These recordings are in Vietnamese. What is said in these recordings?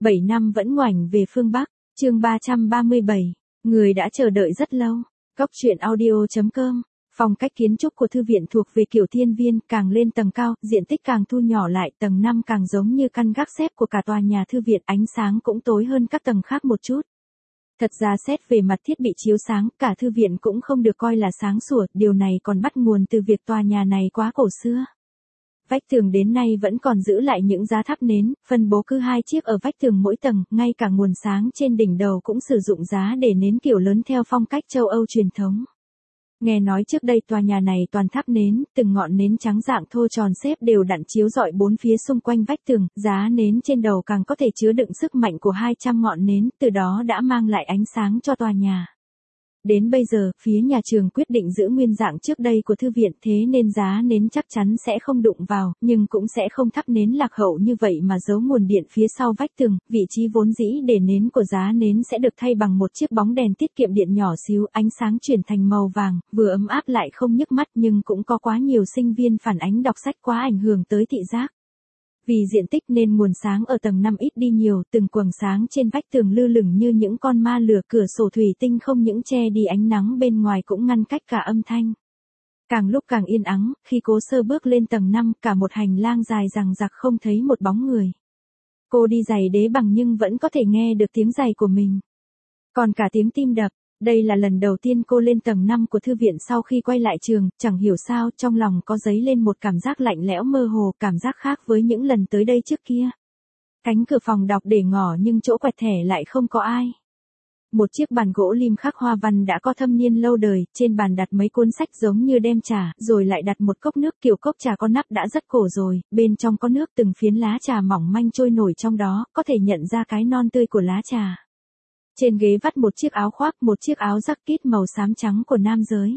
7 năm vẫn ngoảnh về phương Bắc, chương 337, người đã chờ đợi rất lâu. Góc truyện audio.com. Phong cách kiến trúc của thư viện thuộc về kiểu thiên viên, càng lên tầng cao, diện tích càng thu nhỏ lại, tầng 5 càng giống như căn gác xếp của cả tòa nhà thư viện, ánh sáng cũng tối hơn các tầng khác một chút. Thật ra xét về mặt thiết bị chiếu sáng, cả thư viện cũng không được coi là sáng sủa, điều này còn bắt nguồn từ việc tòa nhà này quá cổ xưa. Vách tường đến nay vẫn còn giữ lại những giá thắp nến, phân bố cứ 2 chiếc ở vách tường mỗi tầng, ngay cả nguồn sáng trên đỉnh đầu cũng sử dụng giá để nến kiểu lớn theo phong cách châu Âu truyền thống. Nghe nói trước đây tòa nhà này toàn thắp nến, từng ngọn nến trắng dạng thô tròn xếp đều đặn chiếu rọi bốn phía xung quanh vách tường, giá nến trên đầu càng có thể chứa đựng sức mạnh của 200 ngọn nến, từ đó đã mang lại ánh sáng cho tòa nhà. Đến bây giờ, phía nhà trường quyết định giữ nguyên dạng trước đây của thư viện, thế nên giá nến chắc chắn sẽ không đụng vào, nhưng cũng sẽ không thắp nến lạc hậu như vậy mà giấu nguồn điện phía sau vách tường. Vị trí vốn dĩ để nến của giá nến sẽ được thay bằng một chiếc bóng đèn tiết kiệm điện nhỏ xíu, ánh sáng chuyển thành màu vàng, vừa ấm áp lại không nhức mắt, nhưng cũng có quá nhiều sinh viên phản ánh đọc sách quá ảnh hưởng tới thị giác. Vì diện tích nên nguồn sáng ở tầng 5 ít đi nhiều, từng quầng sáng trên vách tường lơ lửng như những con ma lửa, cửa sổ thủy tinh không những che đi ánh nắng bên ngoài cũng ngăn cách cả âm thanh. Càng lúc càng yên ắng, khi Cố Sơ bước lên tầng 5, cả một hành lang dài dằng dặc không thấy một bóng người. Cô đi giày đế bằng nhưng vẫn có thể nghe được tiếng giày của mình. Còn cả tiếng tim đập. Đây là lần đầu tiên cô lên tầng 5 của thư viện sau khi quay lại trường, chẳng hiểu sao trong lòng có dấy lên một cảm giác lạnh lẽo mơ hồ, cảm giác khác với những lần tới đây trước kia. Cánh cửa phòng đọc để ngỏ nhưng chỗ quẹt thẻ lại không có ai. Một chiếc bàn gỗ lim khắc hoa văn đã có thâm niên lâu đời, trên bàn đặt mấy cuốn sách giống như đem trà, rồi lại đặt một cốc nước, kiểu cốc trà có nắp đã rất cổ rồi, bên trong có nước, từng phiến lá trà mỏng manh trôi nổi trong đó, có thể nhận ra cái non tươi của lá trà. Trên ghế vắt một chiếc áo khoác, một chiếc áo jacket màu xám trắng của nam giới.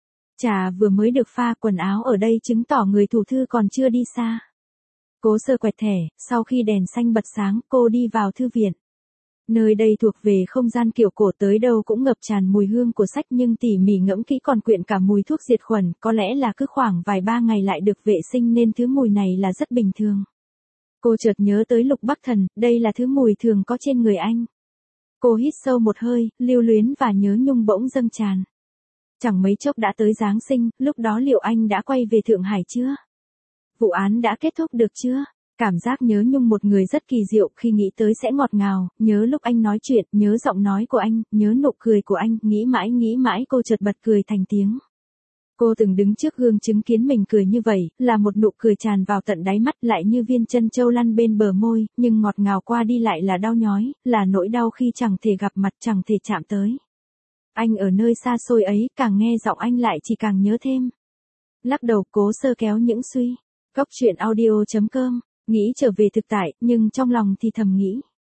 Trà vừa mới được pha, quần áo ở đây chứng tỏ người thủ thư còn chưa đi xa. Cố Sơ quẹt thẻ, sau khi đèn xanh bật sáng, cô đi vào thư viện. Nơi đây thuộc về không gian kiểu cổ, tới đâu cũng ngập tràn mùi hương của sách, nhưng tỉ mỉ ngẫm kỹ còn quyện cả mùi thuốc diệt khuẩn, có lẽ là cứ khoảng vài ba ngày lại được vệ sinh nên thứ mùi này là rất bình thường. Cô chợt nhớ tới Lục Bắc Thần, đây là thứ mùi thường có trên người anh. Cô hít sâu một hơi, lưu luyến và nhớ nhung bỗng dâng tràn. Chẳng mấy chốc đã tới Giáng sinh, lúc đó liệu anh đã quay về Thượng Hải chưa? Vụ án đã kết thúc được chưa? Cảm giác nhớ nhung một người rất kỳ diệu, khi nghĩ tới sẽ ngọt ngào, nhớ lúc anh nói chuyện, nhớ giọng nói của anh, nhớ nụ cười của anh, nghĩ mãi cô chợt bật cười thành tiếng. Cô từng đứng trước gương chứng kiến mình cười như vậy, là một nụ cười tràn vào tận đáy mắt, lại như viên trân châu lăn bên bờ môi, nhưng ngọt ngào qua đi lại là đau nhói, là nỗi đau khi chẳng thể gặp mặt, chẳng thể chạm tới. Anh ở nơi xa xôi ấy, càng nghe giọng anh lại chỉ càng nhớ thêm. Lắc đầu, Cố Sơ kéo những suy. Góc truyện audio.com, nghĩ trở về thực tại, nhưng trong lòng thì thầm nghĩ.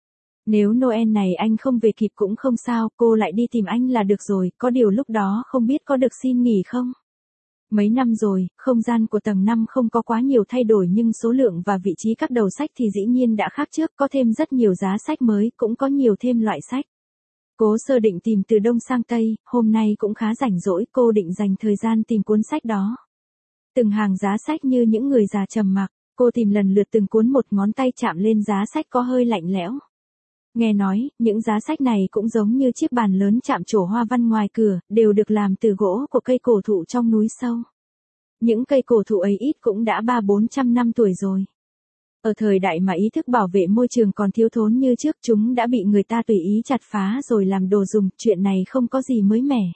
Nếu Noel này anh không về kịp cũng không sao, cô lại đi tìm anh là được rồi, có điều lúc đó không biết có được xin nghỉ không? Mấy năm rồi, không gian của tầng 5 không có quá nhiều thay đổi nhưng số lượng và vị trí các đầu sách thì dĩ nhiên đã khác trước, có thêm rất nhiều giá sách mới, cũng có nhiều thêm loại sách. Cố Sơ định tìm từ đông sang tây, hôm nay cũng khá rảnh rỗi, cô định dành thời gian tìm cuốn sách đó. Từng hàng giá sách như những người già trầm mặc, cô tìm lần lượt từng cuốn một, ngón tay chạm lên giá sách có hơi lạnh lẽo. Nghe nói, những giá sách này cũng giống như chiếc bàn lớn chạm trổ hoa văn ngoài cửa, đều được làm từ gỗ của cây cổ thụ trong núi sâu. Những cây cổ thụ ấy ít cũng đã 300-400 năm tuổi rồi. Ở thời đại mà ý thức bảo vệ môi trường còn thiếu thốn như trước, chúng đã bị người ta tùy ý chặt phá rồi làm đồ dùng, chuyện này không có gì mới mẻ.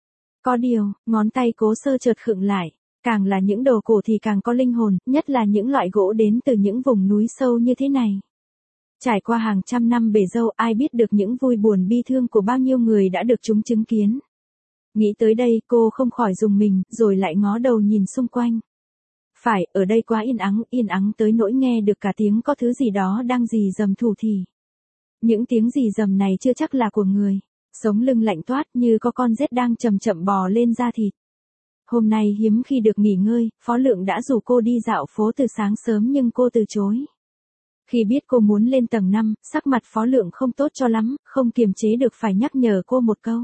Có điều, ngón tay Cố Sơ chợt khựng lại, càng là những đồ cổ thì càng có linh hồn, nhất là những loại gỗ đến từ những vùng núi sâu như thế này. Trải qua hàng trăm năm bể dâu, ai biết được những vui buồn bi thương của bao nhiêu người đã được chúng chứng kiến. Nghĩ tới đây, cô không khỏi rùng mình, rồi lại ngó đầu nhìn xung quanh. Phải, ở đây quá yên ắng tới nỗi nghe được cả tiếng có thứ gì đó đang rì rầm thủ thỉ. Những tiếng rì rầm này chưa chắc là của người, sống lưng lạnh toát như có con rết đang chậm chậm bò lên da thịt. Hôm nay hiếm khi được nghỉ ngơi, Phó Lượng đã rủ cô đi dạo phố từ sáng sớm nhưng cô từ chối. Khi biết cô muốn lên tầng 5, sắc mặt Phó Lượng không tốt cho lắm, không kiềm chế được phải nhắc nhở cô một câu.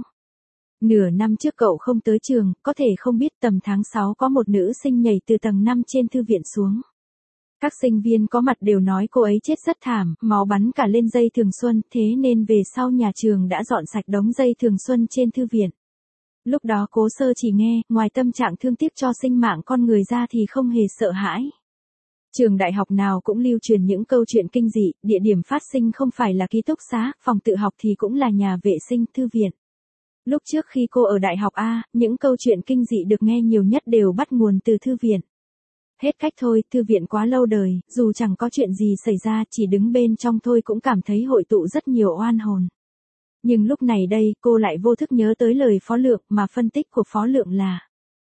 Nửa năm trước cậu không tới trường, có thể không biết tầm tháng 6 có một nữ sinh nhảy từ tầng 5 trên thư viện xuống. Các sinh viên có mặt đều nói cô ấy chết rất thảm, máu bắn cả lên dây thường xuân, thế nên về sau nhà trường đã dọn sạch đống dây thường xuân trên thư viện. Lúc đó Cố Sơ chỉ nghe, ngoài tâm trạng thương tiếc cho sinh mạng con người ra thì không hề sợ hãi. Trường đại học nào cũng lưu truyền những câu chuyện kinh dị, địa điểm phát sinh không phải là ký túc xá, phòng tự học thì cũng là nhà vệ sinh, thư viện. Lúc trước khi cô ở đại học A, những câu chuyện kinh dị được nghe nhiều nhất đều bắt nguồn từ thư viện. Hết cách thôi, thư viện quá lâu đời, dù chẳng có chuyện gì xảy ra, chỉ đứng bên trong thôi cũng cảm thấy hội tụ rất nhiều oan hồn. Nhưng lúc này đây, cô lại vô thức nhớ tới lời Phó Lượng, mà phân tích của Phó Lượng là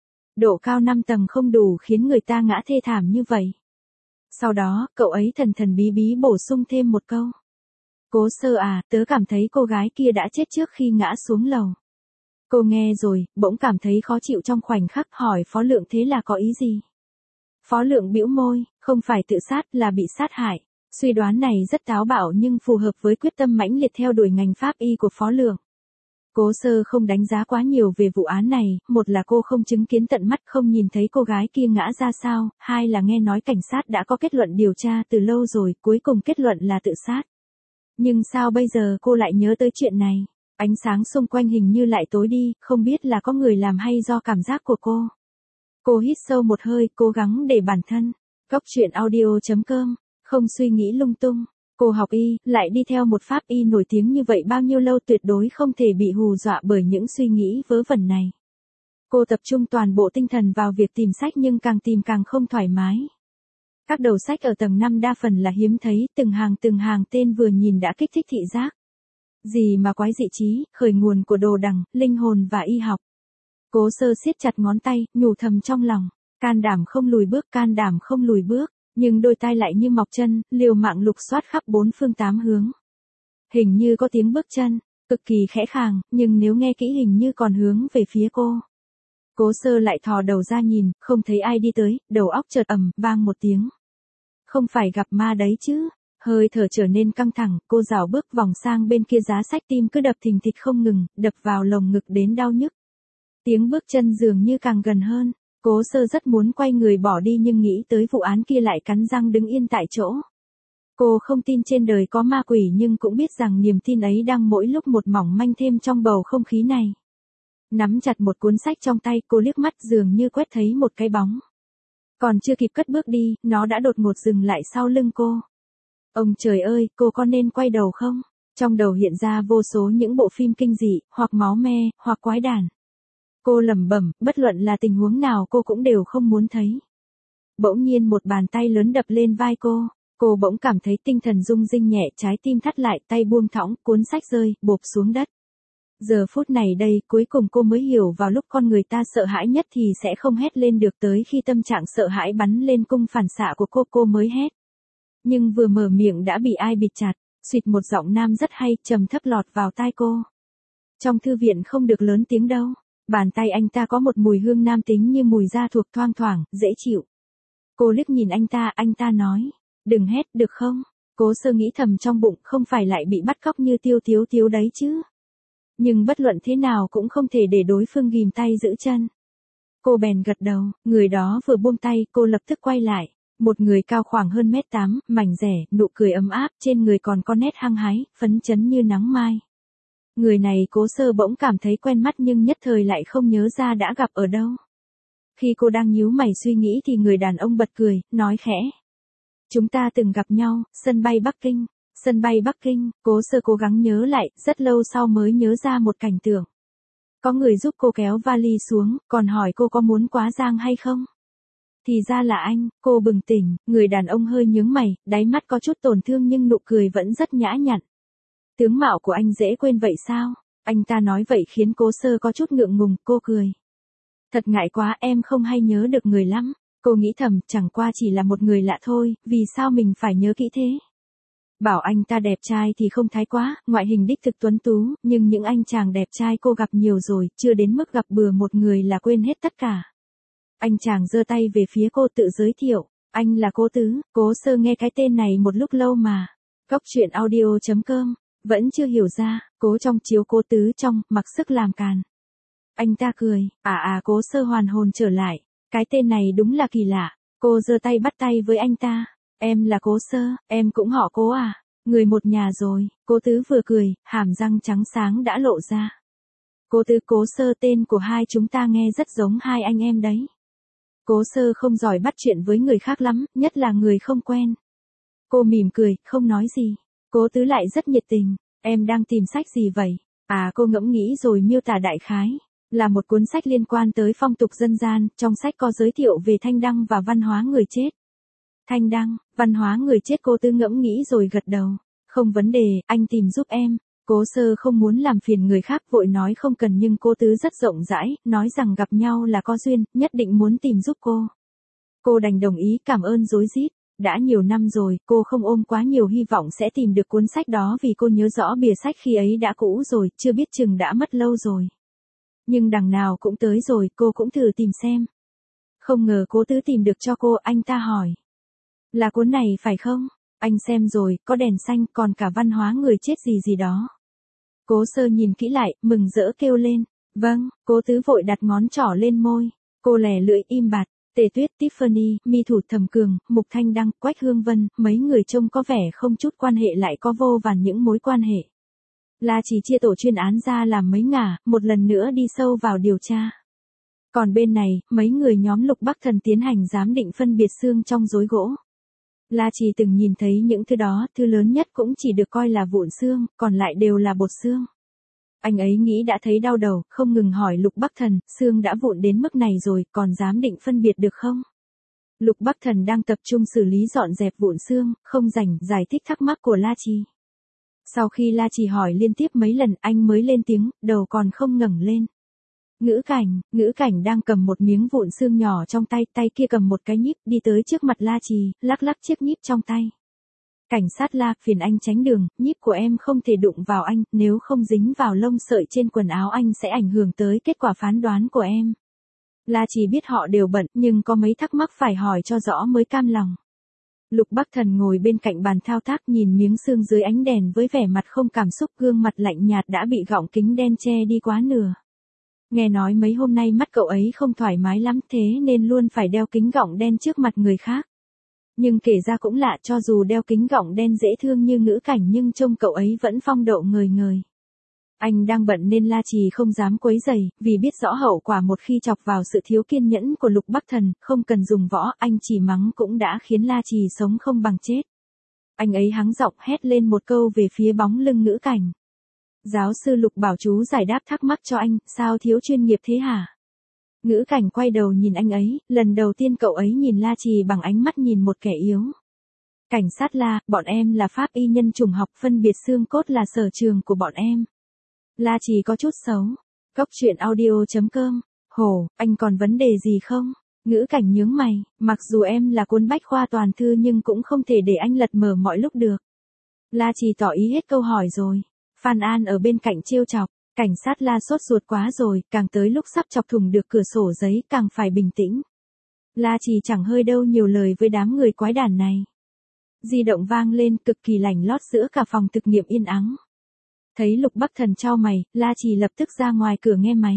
độ cao 5 tầng không đủ khiến người ta ngã thê thảm như vậy. Sau đó, cậu ấy thần thần bí bí bổ sung thêm một câu. Cố Sơ à, tớ cảm thấy cô gái kia đã chết trước khi ngã xuống lầu. Cô nghe rồi, bỗng cảm thấy khó chịu trong khoảnh khắc, hỏi Phó Lượng thế là có ý gì? Phó Lượng bĩu môi, không phải tự sát là bị sát hại. Suy đoán này rất táo bạo nhưng phù hợp với quyết tâm mãnh liệt theo đuổi ngành pháp y của Phó Lượng. Cố Sơ không đánh giá quá nhiều về vụ án này, một là cô không chứng kiến tận mắt không nhìn thấy cô gái kia ngã ra sao, hai là nghe nói cảnh sát đã có kết luận điều tra từ lâu rồi, cuối cùng kết luận là tự sát. Nhưng sao bây giờ cô lại nhớ tới chuyện này? Ánh sáng xung quanh hình như lại tối đi, không biết là có người làm hay do cảm giác của cô. Cô hít sâu một hơi, cố gắng để bản thân. Góc truyện audio.com, không suy nghĩ lung tung. Cô học y, lại đi theo một pháp y nổi tiếng như vậy bao nhiêu lâu, tuyệt đối không thể bị hù dọa bởi những suy nghĩ vớ vẩn này. Cô tập trung toàn bộ tinh thần vào việc tìm sách nhưng càng tìm càng không thoải mái. Các đầu sách ở tầng 5 đa phần là hiếm thấy, từng hàng tên vừa nhìn đã kích thích thị giác. Gì mà quái dị trí, khởi nguồn của đồ đằng, linh hồn và y học. Cố Sơ siết chặt ngón tay, nhủ thầm trong lòng, can đảm không lùi bước, can đảm không lùi bước, nhưng đôi tai lại như mọc chân, liều mạng lục soát khắp bốn phương tám hướng. Hình như có tiếng bước chân, cực kỳ khẽ khàng, nhưng nếu nghe kỹ hình như còn hướng về phía cô. Cố Sơ lại thò đầu ra nhìn, không thấy ai đi tới, đầu óc chợt vang một tiếng. Không phải gặp ma đấy chứ? Hơi thở trở nên căng thẳng, cô rảo bước vòng sang bên kia giá sách, tim cứ đập thình thịch không ngừng, đập vào lồng ngực đến đau nhức. Tiếng bước chân dường như càng gần hơn, Cố Sơ rất muốn quay người bỏ đi nhưng nghĩ tới vụ án kia lại cắn răng đứng yên tại chỗ. Cô không tin trên đời có ma quỷ nhưng cũng biết rằng niềm tin ấy đang mỗi lúc một mỏng manh thêm trong bầu không khí này. Nắm chặt một cuốn sách trong tay, cô liếc mắt dường như quét thấy một cái bóng. Còn chưa kịp cất bước đi, nó đã đột ngột dừng lại sau lưng cô. Ông trời ơi, cô có nên quay đầu không? Trong đầu hiện ra vô số những bộ phim kinh dị, hoặc máu me, hoặc quái đản. Cô lẩm bẩm, bất luận là tình huống nào cô cũng đều không muốn thấy. Bỗng nhiên một bàn tay lớn đập lên vai cô bỗng cảm thấy tinh thần rung rinh nhẹ, trái tim thắt lại, tay buông thõng, cuốn sách rơi, bộp xuống đất. Giờ phút này đây, cuối cùng cô mới hiểu vào lúc con người ta sợ hãi nhất thì sẽ không hét lên được, tới khi tâm trạng sợ hãi bắn lên cung phản xạ của cô mới hét. Nhưng vừa mở miệng đã bị ai bịt chặt, xịt một giọng nam rất hay, trầm thấp lọt vào tai cô. Trong thư viện không được lớn tiếng đâu. Bàn tay anh ta có một mùi hương nam tính như mùi da thuộc, thoang thoảng, dễ chịu. Cô liếc nhìn anh ta nói, đừng hét được không? Cố Sơ nghĩ thầm trong bụng, không phải lại bị bắt cóc như Tiêu Tiếu đấy chứ. Nhưng bất luận thế nào cũng không thể để đối phương ghìm tay giữ chân. Cô bèn gật đầu, người đó vừa buông tay, cô lập tức quay lại. Một người cao khoảng hơn 1m8, mảnh dẻ, nụ cười ấm áp, trên người còn có nét hăng hái, phấn chấn như nắng mai. Người này Cố Sơ bỗng cảm thấy quen mắt nhưng nhất thời lại không nhớ ra đã gặp ở đâu. Khi cô đang nhíu mày suy nghĩ thì người đàn ông bật cười, nói khẽ. Chúng ta từng gặp nhau, sân bay Bắc Kinh. Sân bay Bắc Kinh, Cố Sơ cố gắng nhớ lại, rất lâu sau mới nhớ ra một cảnh tượng. Có người giúp cô kéo vali xuống, còn hỏi cô có muốn quá giang hay không? Thì ra là anh, cô bừng tỉnh, người đàn ông hơi nhướng mày, đáy mắt có chút tổn thương nhưng nụ cười vẫn rất nhã nhặn. Tướng mạo của anh dễ quên vậy sao? Anh ta nói vậy khiến Cố Sơ có chút ngượng ngùng, cô cười. Thật ngại quá, em không hay nhớ được người lắm. Cô nghĩ thầm, chẳng qua chỉ là một người lạ thôi, vì sao mình phải nhớ kỹ thế? Bảo anh ta đẹp trai thì không thái quá, ngoại hình đích thực tuấn tú, nhưng những anh chàng đẹp trai cô gặp nhiều rồi, chưa đến mức gặp bừa một người là quên hết tất cả. Anh chàng giơ tay về phía cô tự giới thiệu, anh là Cố Tứ. Cố Sơ nghe cái tên này một lúc lâu mà. Góc truyện audio.com, vẫn chưa hiểu ra, Cố trong chiếu Cố Tứ trong, mặc sức làm càn. Anh ta cười, Cố Sơ hoàn hồn trở lại, cái tên này đúng là kỳ lạ. Cô giơ tay bắt tay với anh ta. Em là Cố Sơ, em cũng họ Cố à? Người một nhà rồi, Cố Tứ vừa cười, hàm răng trắng sáng đã lộ ra. Cố Tứ, Cố Sơ, tên của hai chúng ta nghe rất giống hai anh em đấy. Cố Sơ không giỏi bắt chuyện với người khác lắm, nhất là người không quen. Cô mỉm cười, không nói gì. Cố Tứ lại rất nhiệt tình. Em đang tìm sách gì vậy? À, cô ngẫm nghĩ rồi miêu tả đại khái. Là một cuốn sách liên quan tới phong tục dân gian, trong sách có giới thiệu về thanh đăng và văn hóa người chết. Thanh đăng, văn hóa người chết, Cố Tứ ngẫm nghĩ rồi gật đầu. Không vấn đề, anh tìm giúp em. Cố Sơ không muốn làm phiền người khác, vội nói không cần, nhưng Cố Tứ rất rộng rãi, nói rằng gặp nhau là có duyên, nhất định muốn tìm giúp cô. Cô đành đồng ý, cảm ơn rối rít. Đã nhiều năm rồi, cô không ôm quá nhiều hy vọng sẽ tìm được cuốn sách đó vì cô nhớ rõ bìa sách khi ấy đã cũ rồi, chưa biết chừng đã mất lâu rồi. Nhưng đằng nào cũng tới rồi, cô cũng thử tìm xem. Không ngờ Cố Tứ tìm được cho cô, anh ta hỏi. Là cuốn này phải không? Anh xem rồi, có đèn xanh, còn cả văn hóa người chết gì gì đó. Cố Sơ nhìn kỹ lại, mừng rỡ kêu lên. Vâng, Cố Tứ vội đặt ngón trỏ lên môi. Cô lè lưỡi im bặt. Tề Tuyết, Tiffany, Mi Thủ, Thẩm Cường, Mục Thanh Đăng, Quách Hương Vân, mấy người trông có vẻ không chút quan hệ lại có vô vàn những mối quan hệ. La Trì chia tổ chuyên án ra làm mấy ngả, một lần nữa đi sâu vào điều tra. Còn bên này, mấy người nhóm Lục Bắc Thần tiến hành giám định phân biệt xương trong rối gỗ. La Trì từng nhìn thấy những thứ đó, thứ lớn nhất cũng chỉ được coi là vụn xương, còn lại đều là bột xương. Anh ấy nghĩ đã thấy đau đầu, không ngừng hỏi Lục Bắc Thần, xương đã vụn đến mức này rồi, còn giám định phân biệt được không? Lục Bắc Thần đang tập trung xử lý dọn dẹp vụn xương, không rảnh giải thích thắc mắc của La Trì. Sau khi La Trì hỏi liên tiếp mấy lần, anh mới lên tiếng, đầu còn không ngẩng lên. Ngữ cảnh đang cầm một miếng vụn xương nhỏ trong tay, tay kia cầm một cái nhíp, đi tới trước mặt La Trì, lắc lắc chiếc nhíp trong tay. Cảnh sát La, phiền anh tránh đường, nhíp của em không thể đụng vào anh, nếu không dính vào lông sợi trên quần áo anh sẽ ảnh hưởng tới kết quả phán đoán của em. La Trì biết họ đều bận, nhưng có mấy thắc mắc phải hỏi cho rõ mới cam lòng. Lục Bắc Thần ngồi bên cạnh bàn thao tác nhìn miếng xương dưới ánh đèn với vẻ mặt không cảm xúc, gương mặt lạnh nhạt đã bị gọng kính đen che đi quá nửa. Nghe nói mấy hôm nay mắt cậu ấy không thoải mái lắm, thế nên luôn phải đeo kính gọng đen trước mặt người khác. Nhưng kể ra cũng lạ, cho dù đeo kính gọng đen dễ thương như Ngữ Cảnh nhưng trông cậu ấy vẫn phong độ ngời ngời. Anh đang bận nên La Trì không dám quấy rầy, vì biết rõ hậu quả một khi chọc vào sự thiếu kiên nhẫn của Lục Bắc Thần, không cần dùng võ, anh chỉ mắng cũng đã khiến La Trì sống không bằng chết. Anh ấy hắng giọng hét lên một câu về phía bóng lưng Ngữ Cảnh. Giáo sư Lục bảo chú giải đáp thắc mắc cho anh, sao thiếu chuyên nghiệp thế hả? Ngữ Cảnh quay đầu nhìn anh ấy, lần đầu tiên cậu ấy nhìn La Trì bằng ánh mắt nhìn một kẻ yếu. Cảnh sát La, bọn em là pháp y nhân chủng học, phân biệt xương cốt là sở trường của bọn em. La Trì có chút xấu. Cốc truyện audio.com. Hổ, anh còn vấn đề gì không? Ngữ Cảnh nhướng mày, mặc dù em là cuốn bách khoa toàn thư nhưng cũng không thể để anh lật mở mọi lúc được. La Trì tỏ ý hết câu hỏi rồi. Phan An ở bên cạnh trêu chọc. Cảnh sát La sốt ruột quá rồi, càng tới lúc sắp chọc thủng được cửa sổ giấy càng phải bình tĩnh. La Trì chẳng hơi đâu nhiều lời với đám người quái đản này. Di động vang lên cực kỳ lành lót giữa cả phòng thực nghiệm yên ắng. Thấy Lục Bắc Thần chau mày, La Trì lập tức ra ngoài cửa nghe máy.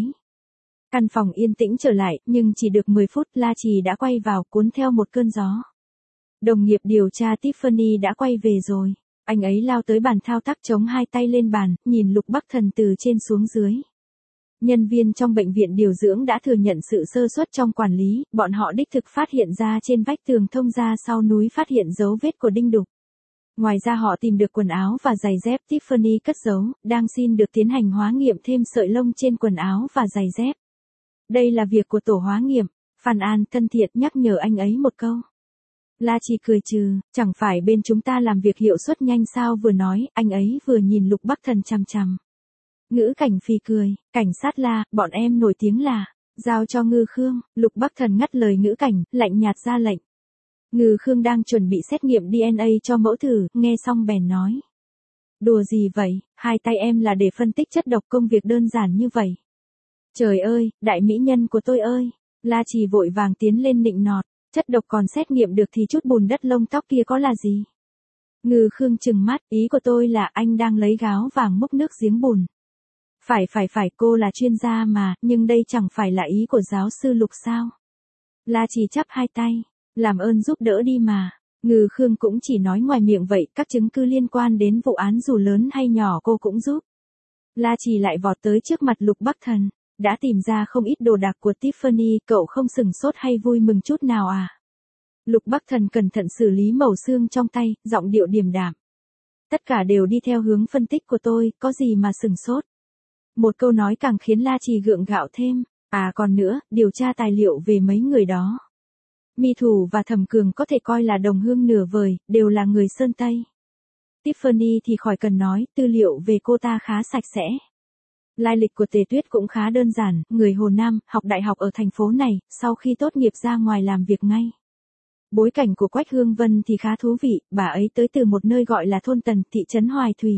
Căn phòng yên tĩnh trở lại, nhưng chỉ được 10 phút La Trì đã quay vào cuốn theo một cơn gió. Đồng nghiệp điều tra Tiffany đã quay về rồi. Anh ấy lao tới bàn thao tác chống hai tay lên bàn, nhìn Lục Bắc Thần từ trên xuống dưới. Nhân viên trong bệnh viện điều dưỡng đã thừa nhận sự sơ suất trong quản lý, bọn họ đích thực phát hiện ra trên vách tường thông ra sau núi phát hiện dấu vết của đinh đục. Ngoài ra họ tìm được quần áo và giày dép Tiffany cất giấu, đang xin được tiến hành hóa nghiệm thêm sợi lông trên quần áo và giày dép. Đây là việc của tổ hóa nghiệm, Phan An thân thiện nhắc nhở anh ấy một câu. La Trì cười trừ, chẳng phải bên chúng ta làm việc hiệu suất nhanh sao, vừa nói, anh ấy vừa nhìn Lục Bắc Thần chằm chằm. Ngữ Cảnh phì cười, cảnh sát La, bọn em nổi tiếng là, giao cho Ngư Khương. Lục Bắc Thần ngắt lời Ngữ Cảnh, lạnh nhạt ra lệnh. Ngư Khương đang chuẩn bị xét nghiệm DNA cho mẫu thử, nghe xong bèn nói. Đùa gì vậy, hai tay em là để phân tích chất độc, công việc đơn giản như vậy. Trời ơi, đại mỹ nhân của tôi ơi. La Trì vội vàng tiến lên nịnh nọt, chất độc còn xét nghiệm được thì chút bùn đất lông tóc kia có là gì? Ngư Khương trừng mắt, ý của tôi là anh đang lấy gáo vàng múc nước giếng bùn. Phải, cô là chuyên gia mà, nhưng đây chẳng phải là ý của giáo sư Lục sao? La Trì chắp hai tay, làm ơn giúp đỡ đi mà. Ngư Khương cũng chỉ nói ngoài miệng vậy, các chứng cứ liên quan đến vụ án dù lớn hay nhỏ cô cũng giúp. La Trì lại vọt tới trước mặt Lục Bắc Thần. Đã tìm ra không ít đồ đạc của Tiffany, cậu không sừng sốt hay vui mừng chút nào à? Lục Bắc Thần cẩn thận xử lý mẩu xương trong tay, giọng điệu điềm đạm. Tất cả đều đi theo hướng phân tích của tôi, có gì mà sừng sốt. Một câu nói càng khiến La Trì gượng gạo thêm. À còn nữa, điều tra tài liệu về mấy người đó. Mi Thủ và Thẩm Cường có thể coi là đồng hương nửa vời, đều là người Sơn Tây. Tiffany thì khỏi cần nói, tư liệu về cô ta khá sạch sẽ. Lai lịch của Tề Tuyết cũng khá đơn giản, người Hồ Nam, học đại học ở thành phố này, sau khi tốt nghiệp ra ngoài làm việc ngay. Bối cảnh của Quách Hương Vân thì khá thú vị, bà ấy tới từ một nơi gọi là thôn Tần, thị trấn Hoài Thủy.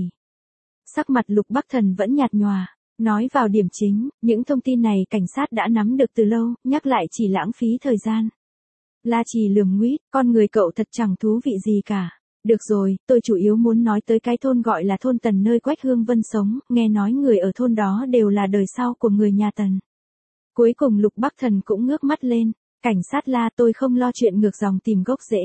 Sắc mặt Lục Bắc Thần vẫn nhạt nhòa, nói vào điểm chính, những thông tin này cảnh sát đã nắm được từ lâu, nhắc lại chỉ lãng phí thời gian. La Trì lườm nguýt, con người cậu thật chẳng thú vị gì cả. Được rồi, tôi chủ yếu muốn nói tới cái thôn gọi là thôn Tần nơi Quách Hương Vân sống, nghe nói người ở thôn đó đều là đời sau của người nhà Tần. Cuối cùng Lục Bắc Thần cũng ngước mắt lên, cảnh sát La, tôi không lo chuyện ngược dòng tìm gốc rễ.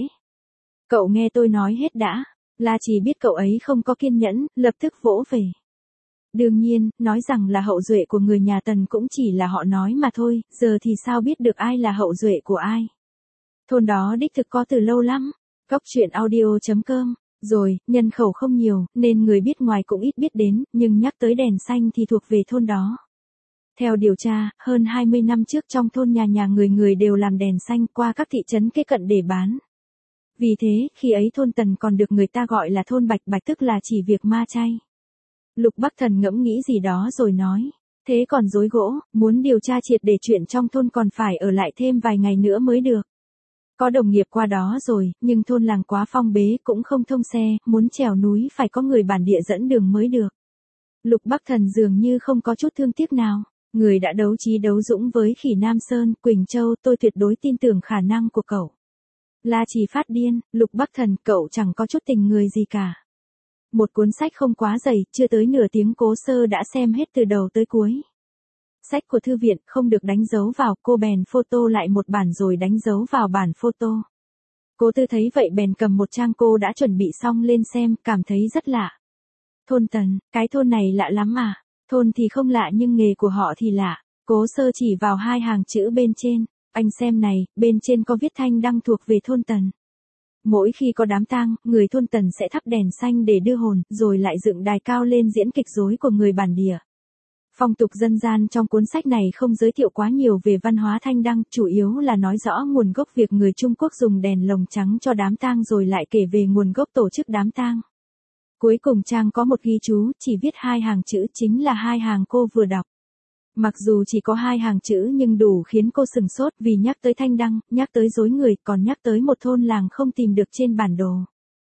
Cậu nghe tôi nói hết đã. La Trì biết cậu ấy không có kiên nhẫn, lập tức vỗ về. Đương nhiên, nói rằng là hậu duệ của người nhà Tần cũng chỉ là họ nói mà thôi, giờ thì sao biết được ai là hậu duệ của ai. Thôn đó đích thực có từ lâu lắm. Góc truyện audio.com. Rồi, nhân khẩu không nhiều, nên người biết ngoài cũng ít biết đến, nhưng nhắc tới đèn xanh thì thuộc về thôn đó. Theo điều tra, hơn 20 năm trước trong thôn nhà người đều làm đèn xanh qua các thị trấn kế cận để bán. Vì thế, khi ấy thôn Tần còn được người ta gọi là thôn Bạch Bạch, tức là chỉ việc ma chay. Lục Bắc Thần ngẫm nghĩ gì đó rồi nói, thế còn rối gỗ, muốn điều tra triệt để chuyện trong thôn còn phải ở lại thêm vài ngày nữa mới được. Có đồng nghiệp qua đó rồi, nhưng thôn làng quá phong bế cũng không thông xe, muốn trèo núi phải có người bản địa dẫn đường mới được. Lục Bắc Thần dường như không có chút thương tiếc nào. Người đã đấu trí đấu dũng với Khỉ Nam Sơn, Quỳnh Châu, tôi tuyệt đối tin tưởng khả năng của cậu. La Trì phát điên, Lục Bắc Thần, cậu chẳng có chút tình người gì cả. Một cuốn sách không quá dày, chưa tới nửa tiếng Cố Sơ đã xem hết từ đầu tới cuối. Sách của thư viện không được đánh dấu vào, cô bèn photo lại một bản rồi đánh dấu vào bản photo. Cố Tư thấy vậy bèn cầm một trang cô đã chuẩn bị xong lên xem, cảm thấy rất lạ. Thôn Tần, cái thôn này lạ lắm à? Thôn thì không lạ nhưng nghề của họ thì lạ. Cố Sơ chỉ vào hai hàng chữ bên trên. Anh xem này, bên trên có viết thanh đăng thuộc về thôn Tần. Mỗi khi có đám tang, người thôn Tần sẽ thắp đèn xanh để đưa hồn, rồi lại dựng đài cao lên diễn kịch rối của người bản địa. Phong tục dân gian trong cuốn sách này không giới thiệu quá nhiều về văn hóa thanh đăng, chủ yếu là nói rõ nguồn gốc việc người Trung Quốc dùng đèn lồng trắng cho đám tang rồi lại kể về nguồn gốc tổ chức đám tang. Cuối cùng trang có một ghi chú, chỉ viết hai hàng chữ, chính là hai hàng cô vừa đọc. Mặc dù chỉ có hai hàng chữ nhưng đủ khiến cô sừng sốt vì nhắc tới thanh đăng, nhắc tới rối người, còn nhắc tới một thôn làng không tìm được trên bản đồ.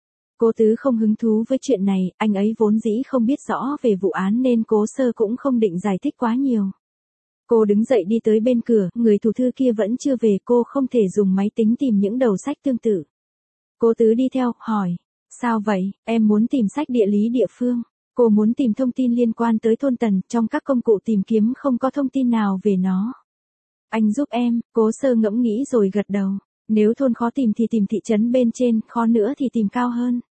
Cố Tứ không hứng thú với chuyện này, anh ấy vốn dĩ không biết rõ về vụ án nên Cố Sơ cũng không định giải thích quá nhiều. Cô đứng dậy đi tới bên cửa, người thủ thư kia vẫn chưa về, cô không thể dùng máy tính tìm những đầu sách tương tự. Cố Tứ đi theo, hỏi, sao vậy, em muốn tìm sách địa lý địa phương. Cô muốn tìm thông tin liên quan tới thôn Tần, trong các công cụ tìm kiếm không có thông tin nào về nó. Anh giúp em, Cố Sơ ngẫm nghĩ rồi gật đầu. Nếu thôn khó tìm thì tìm thị trấn bên trên, khó nữa thì tìm cao hơn.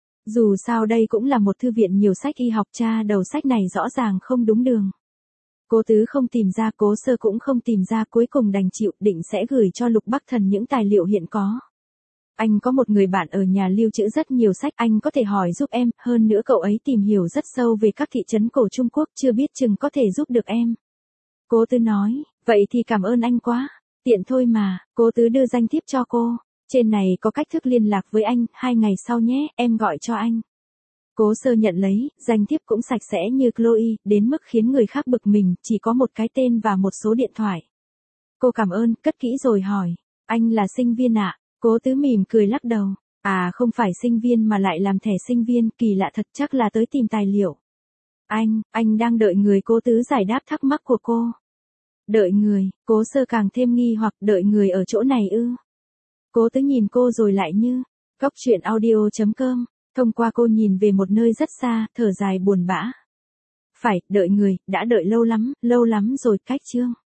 Dù sao đây cũng là một thư viện nhiều sách y học, tra đầu sách này rõ ràng không đúng đường. Cố Tứ không tìm ra, Cố Sơ cũng không tìm ra, cuối cùng đành chịu, định sẽ gửi cho Lục Bắc Thần những tài liệu hiện có. Anh có một người bạn ở nhà lưu trữ rất nhiều sách, anh có thể hỏi giúp em, hơn nữa cậu ấy tìm hiểu rất sâu về các thị trấn cổ Trung Quốc, chưa biết chừng có thể giúp được em. Cố Tứ nói, vậy thì cảm ơn anh quá, tiện thôi mà. Cố Tứ đưa danh thiếp cho cô, trên này có cách thức liên lạc với anh, 2 ngày sau nhé, em gọi cho anh. Cố Sơ nhận lấy, danh thiếp cũng sạch sẽ như Chloe, đến mức khiến người khác bực mình, chỉ có một cái tên và một số điện thoại. Cô cảm ơn, cất kỹ rồi hỏi, anh là sinh viên ạ? Cố Tứ mỉm cười lắc đầu, à không phải sinh viên mà lại làm thẻ sinh viên, kỳ lạ thật, chắc là tới tìm tài liệu. Anh đang đợi người. Cố Tứ giải đáp thắc mắc của cô. Đợi người, Cố Sơ càng thêm nghi hoặc, đợi người ở chỗ này ư? Cố Tứ nhìn cô rồi lại như, góc truyện audio.com, thông qua cô nhìn về một nơi rất xa, thở dài buồn bã. Phải, đợi người, đã đợi lâu lắm rồi, cách chương.